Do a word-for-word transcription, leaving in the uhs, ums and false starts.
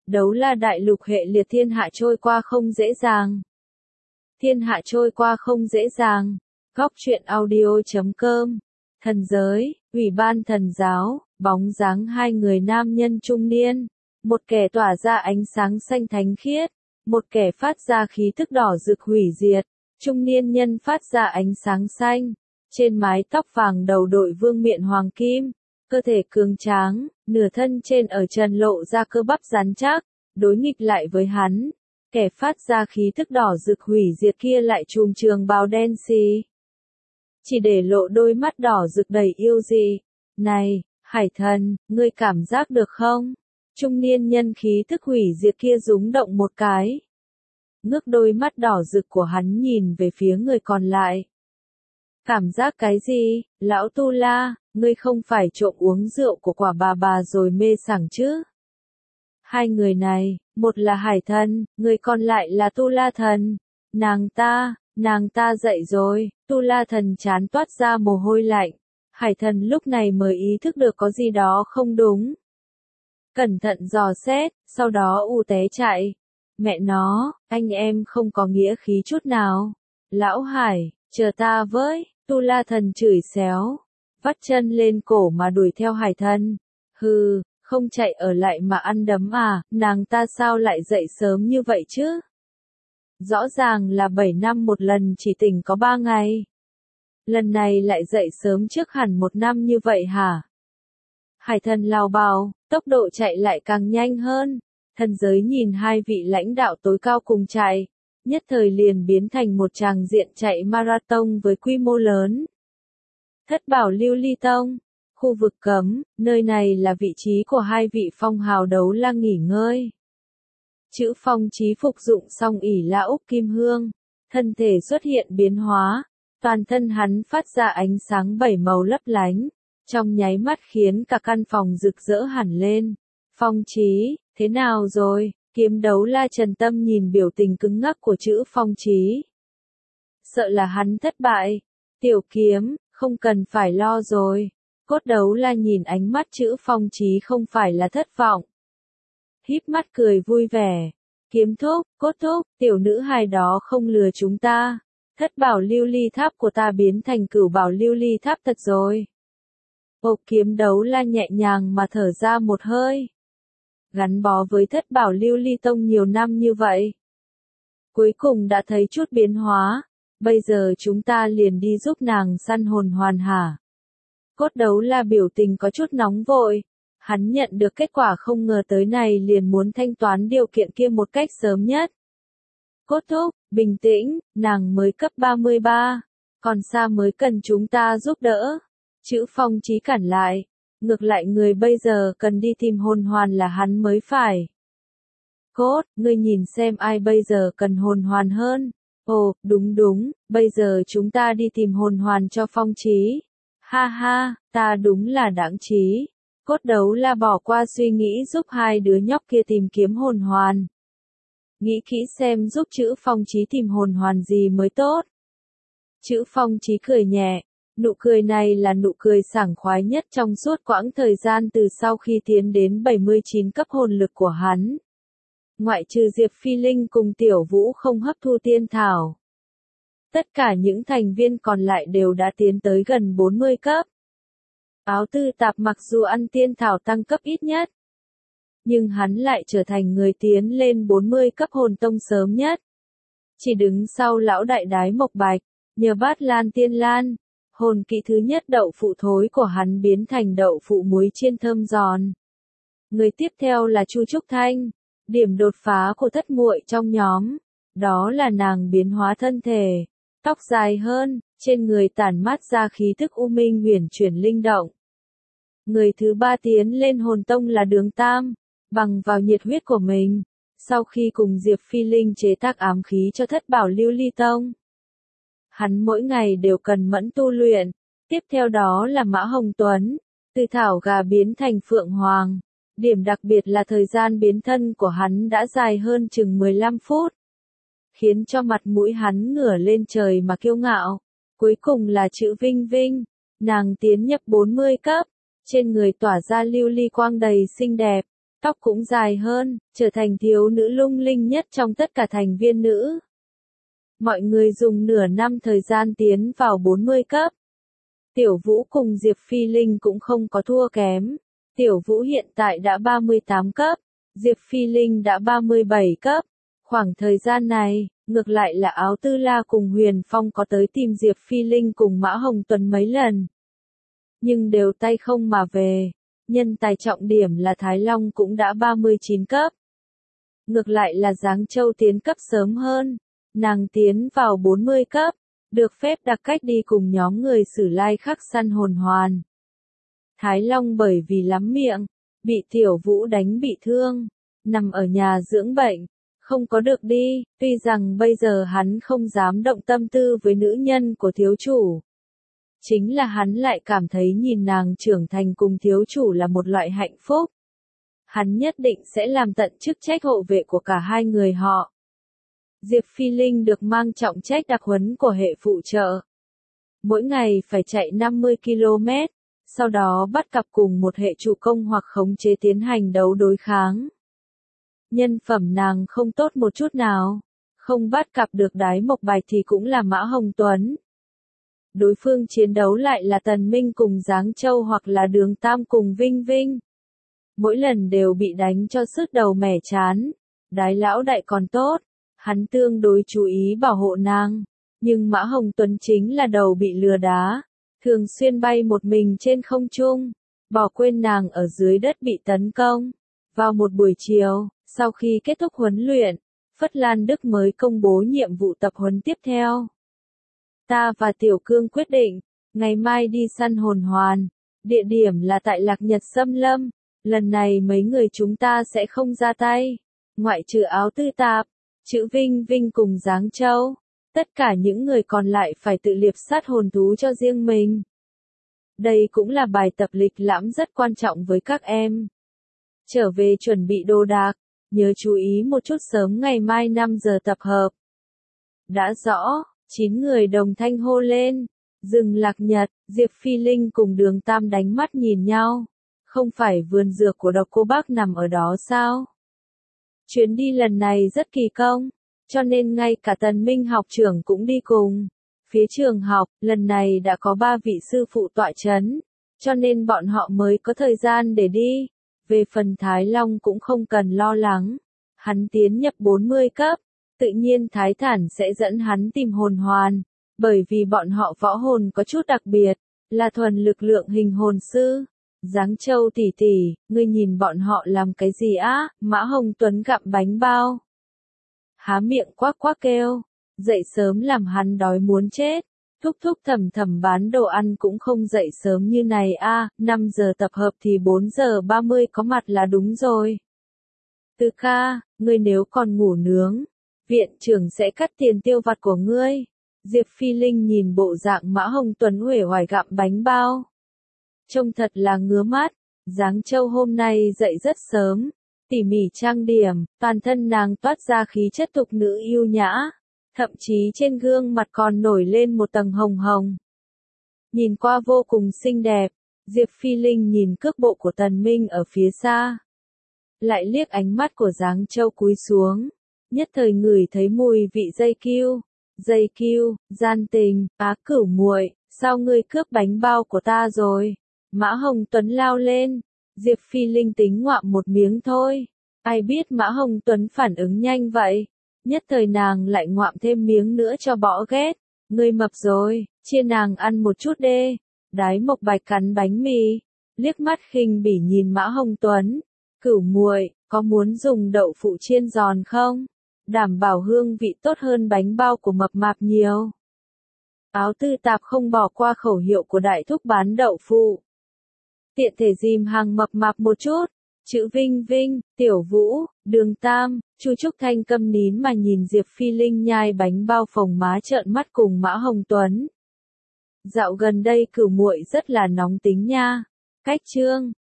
Đấu La đại lục hệ liệt thiên hạ trôi qua không dễ dàng. Thiên hạ trôi qua không dễ dàng. Góc truyện audio chấm com. Thần giới, ủy ban thần giáo, bóng dáng hai người nam nhân trung niên. Một kẻ tỏa ra ánh sáng xanh thánh khiết, một kẻ phát ra khí thức đỏ rực hủy diệt. Trung niên nhân phát ra ánh sáng xanh, trên mái tóc vàng đầu đội vương miện hoàng kim, cơ thể cường tráng, nửa thân trên ở trần lộ ra cơ bắp rắn chắc, đối nghịch lại với hắn. Kẻ phát ra khí thức đỏ rực hủy diệt kia lại trùm trường bào đen xì, chỉ để lộ đôi mắt đỏ rực đầy yêu dị. Này, hải thần, ngươi cảm giác được không? Trung niên nhân khí thức hủy diệt kia rúng động một cái. Ngước đôi mắt đỏ rực của hắn nhìn về phía người còn lại. Cảm giác cái gì, lão Tu La, ngươi không phải trộm uống rượu của quả bà bà rồi mê sảng chứ? Hai người này, một là hải thần, người còn lại là Tu La thần. Nàng ta, nàng ta dậy rồi, Tu La thần chán toát ra mồ hôi lạnh. Hải thần lúc này mới ý thức được có gì đó không đúng. Cẩn thận dò xét, sau đó u té chạy. Mẹ nó, anh em không có nghĩa khí chút nào. Lão Hải, chờ ta với, Tu La thần chửi xéo. Vắt chân lên cổ mà đuổi theo hải thần. Hừ, không chạy ở lại mà ăn đấm à, nàng ta sao lại dậy sớm như vậy chứ? Rõ ràng là bảy năm một lần chỉ tỉnh có ba ngày. Lần này lại dậy sớm trước hẳn một năm như vậy hả? Hải thần lào bào, tốc độ chạy lại càng nhanh hơn. Thần giới nhìn hai vị lãnh đạo tối cao cùng chạy, nhất thời liền biến thành một tràng diện chạy marathon với quy mô lớn. Thất bảo lưu ly tông, khu vực cấm, nơi này là vị trí của hai vị phong hào đấu la nghỉ ngơi. Chữ phong chí phục dụng xong ỉ la úc kim hương, thân thể xuất hiện biến hóa, toàn thân hắn phát ra ánh sáng bảy màu lấp lánh, trong nháy mắt khiến cả căn phòng rực rỡ hẳn lên. Phong chí, thế nào rồi? Kiếm đấu la Trần Tâm nhìn biểu tình cứng ngắc của chữ phong chí. Sợ là hắn thất bại. Tiểu kiếm, không cần phải lo rồi. Cốt đấu la nhìn ánh mắt chữ phong chí không phải là thất vọng. Híp mắt cười vui vẻ. Kiếm thúc, cốt thúc, tiểu nữ hài đó không lừa chúng ta. Thất bảo lưu ly tháp của ta biến thành cửu bảo lưu ly tháp thật rồi. Ồ, kiếm đấu la nhẹ nhàng mà thở ra một hơi. Gắn bó với thất bảo lưu ly tông nhiều năm như vậy. Cuối cùng đã thấy chút biến hóa. Bây giờ chúng ta liền đi giúp nàng săn hồn hoàn hả? Cốt đấu la biểu tình có chút nóng vội. Hắn nhận được kết quả không ngờ tới này liền muốn thanh toán điều kiện kia một cách sớm nhất. Cốt thúc, bình tĩnh, nàng mới cấp ba mươi ba. Còn xa mới cần chúng ta giúp đỡ. Chữ phong chí cản lại. Ngược lại người bây giờ cần đi tìm hồn hoàn là hắn mới phải. Cốt, ngươi nhìn xem ai bây giờ cần hồn hoàn hơn. Ồ, đúng đúng, bây giờ chúng ta đi tìm hồn hoàn cho phong chí. Ha ha, ta đúng là đáng trí. Cốt đấu la bỏ qua suy nghĩ giúp hai đứa nhóc kia tìm kiếm hồn hoàn. Nghĩ kỹ xem giúp chữ phong chí tìm hồn hoàn gì mới tốt. Chữ phong chí cười nhẹ. Nụ cười này là nụ cười sảng khoái nhất trong suốt quãng thời gian từ sau khi tiến đến bảy mươi chín cấp hồn lực của hắn. Ngoại trừ Diệp Phi Linh cùng Tiểu Vũ không hấp thu tiên thảo. Tất cả những thành viên còn lại đều đã tiến tới gần bốn mươi cấp. Áo tư tạp mặc dù ăn tiên thảo tăng cấp ít nhất. Nhưng hắn lại trở thành người tiến lên bốn mươi cấp hồn tông sớm nhất. Chỉ đứng sau lão đại đái Mộc Bạch, nhờ bát lan tiên lan. Hồn kỹ thứ nhất đậu phụ thối của hắn biến thành đậu phụ muối chiên thơm giòn. Người tiếp theo là Chu Trúc Thanh, điểm đột phá của thất muội trong nhóm. Đó là nàng biến hóa thân thể, tóc dài hơn, trên người tản mát ra khí thức u minh huyền chuyển linh động. Người thứ ba tiến lên hồn tông là Đường Tam, bằng vào nhiệt huyết của mình, sau khi cùng Diệp Phi Linh chế tác ám khí cho thất bảo lưu ly tông. Hắn mỗi ngày đều cần mẫn tu luyện. Tiếp theo đó là Mã Hồng Tuấn, từ thảo gà biến thành phượng hoàng. Điểm đặc biệt là thời gian biến thân của hắn đã dài hơn chừng mười lăm phút. Khiến cho mặt mũi hắn ngửa lên trời mà kiêu ngạo. Cuối cùng là chữ Vinh Vinh, nàng tiến nhập bốn mươi cấp, trên người tỏa ra lưu ly quang đầy xinh đẹp. tóc cũng dài hơn, trở thành thiếu nữ lung linh nhất trong tất cả thành viên nữ. Mọi người dùng nửa năm thời gian tiến vào bốn mươi cấp. Tiểu Vũ cùng Diệp Phi Linh cũng không có thua kém. Tiểu Vũ hiện tại đã ba mươi tám cấp, Diệp Phi Linh đã ba mươi bảy cấp. Khoảng thời gian này, ngược lại là Áo Tư La cùng Huyền Phong có tới tìm Diệp Phi Linh cùng Mã Hồng Tuấn mấy lần. Nhưng đều tay không mà về. Nhân tài trọng điểm là Thái Long cũng đã ba mươi chín cấp. Ngược lại là Giáng Châu tiến cấp sớm hơn. Nàng tiến vào bốn mươi cấp, được phép đặc cách đi cùng nhóm người Sử Lai Khắc săn hồn hoàn. Thái Long bởi vì lắm miệng, bị Tiểu Vũ đánh bị thương, nằm ở nhà dưỡng bệnh, không có được đi, tuy rằng bây giờ hắn không dám động tâm tư với nữ nhân của thiếu chủ. Chính là hắn lại cảm thấy nhìn nàng trưởng thành cùng thiếu chủ là một loại hạnh phúc. Hắn nhất định sẽ làm tận chức trách hộ vệ của cả hai người họ. Diệp Phi Linh được mang trọng trách đặc huấn của hệ phụ trợ. Mỗi ngày phải chạy năm mươi ki lô mét, sau đó bắt cặp cùng một hệ chủ công hoặc khống chế tiến hành đấu đối kháng. Nhân phẩm nàng không tốt một chút nào, không bắt cặp được Đái Mộc Bạch thì cũng là Mã Hồng Tuấn. Đối phương chiến đấu lại là Tần Minh cùng Giáng Châu hoặc là Đường Tam cùng Vinh Vinh. Mỗi lần đều bị đánh cho sứt đầu mẻ chán. Đái lão đại còn tốt, hắn tương đối chú ý bảo hộ nàng, nhưng Mã Hồng Tuấn chính là đầu bị lừa đá, thường xuyên bay một mình trên không trung, bỏ quên nàng ở dưới đất bị tấn công. Vào một buổi chiều, sau khi kết thúc huấn luyện, Phất Lan Đức mới công bố nhiệm vụ tập huấn tiếp theo. Ta và Tiểu Cương quyết định, ngày mai đi săn hồn hoàn, địa điểm là tại Lạc Nhật Xâm Lâm, lần này mấy người chúng ta sẽ không ra tay, ngoại trừ Áo Tư Tạp, chữ Vinh Vinh cùng Giáng Châu, tất cả những người còn lại phải tự liệp sát hồn thú cho riêng mình. Đây cũng là bài tập lịch lãm rất quan trọng với các em. Trở về chuẩn bị đồ đạc, nhớ chú ý một chút sớm ngày mai năm giờ tập hợp. Đã rõ, chín người đồng thanh hô lên. Rừng Lạc Nhật, Diệp Phi Linh cùng Đường Tam đánh mắt nhìn nhau. Không phải vườn dược của Độc Cô Bác nằm ở đó sao? Chuyến đi lần này rất kỳ công, cho nên ngay cả Tần Minh học trưởng cũng đi cùng. Phía trường học, lần này đã có ba vị sư phụ tọa chấn, cho nên bọn họ mới có thời gian để đi. Về phần Thái Long cũng không cần lo lắng, hắn tiến nhập bốn mươi cấp, tự nhiên Thái Thản sẽ dẫn hắn tìm hồn hoàn, bởi vì bọn họ võ hồn có chút đặc biệt, là thuần lực lượng hình hồn sư. Giáng Châu tỷ tỷ, ngươi nhìn bọn họ làm cái gì á? Mã Hồng Tuấn gặm bánh bao, há miệng quắc quắc kêu, dậy sớm làm hắn đói muốn chết. Thúc thúc thầm thầm bán đồ ăn cũng không dậy sớm như này a, năm giờ tập hợp thì bốn giờ ba mươi có mặt là đúng rồi. Từ ca, ngươi nếu còn ngủ nướng, viện trưởng sẽ cắt tiền tiêu vặt của ngươi. Diệp Phi Linh nhìn bộ dạng Mã Hồng Tuấn uể oải gặm bánh bao, trông thật là ngứa mắt. Giáng Châu hôm nay dậy rất sớm, tỉ mỉ trang điểm, toàn thân nàng toát ra khí chất tục nữ yêu nhã. Thậm chí trên gương mặt còn nổi lên một tầng hồng hồng. Nhìn qua vô cùng xinh đẹp, Diệp Phi Linh nhìn cước bộ của Tần Minh ở phía xa. Lại liếc ánh mắt của Giáng Châu cúi xuống. Nhất thời ngửi thấy mùi vị dây kiêu. Dây kiêu, gian tình, Á Cửu muội, sao ngươi cướp bánh bao của ta rồi? Mã Hồng Tuấn lao lên. Diệp Phi Linh tính ngoạm một miếng thôi. Ai biết Mã Hồng Tuấn phản ứng nhanh vậy? Nhất thời nàng lại ngoạm thêm miếng nữa cho bỏ ghét. Ngươi mập rồi, chia nàng ăn một chút đê. Đái Mộc Bạch cắn bánh mì, liếc mắt khinh bỉ nhìn Mã Hồng Tuấn. Cửu muội, có muốn dùng đậu phụ chiên giòn không? Đảm bảo hương vị tốt hơn bánh bao của mập mạp nhiều. Áo Tư Tạp không bỏ qua khẩu hiệu của đại thúc bán đậu phụ. Tiện thể dìm hàng mập mạp một chút. Chữ Vinh Vinh, Tiểu Vũ, Đường Tam, Chu Trúc Thanh câm nín mà nhìn Diệp Phi Linh nhai bánh bao phồng má trợn mắt cùng Mã Hồng Tuấn. Dạo gần đây Cửu muội rất là nóng tính nha. Cách chương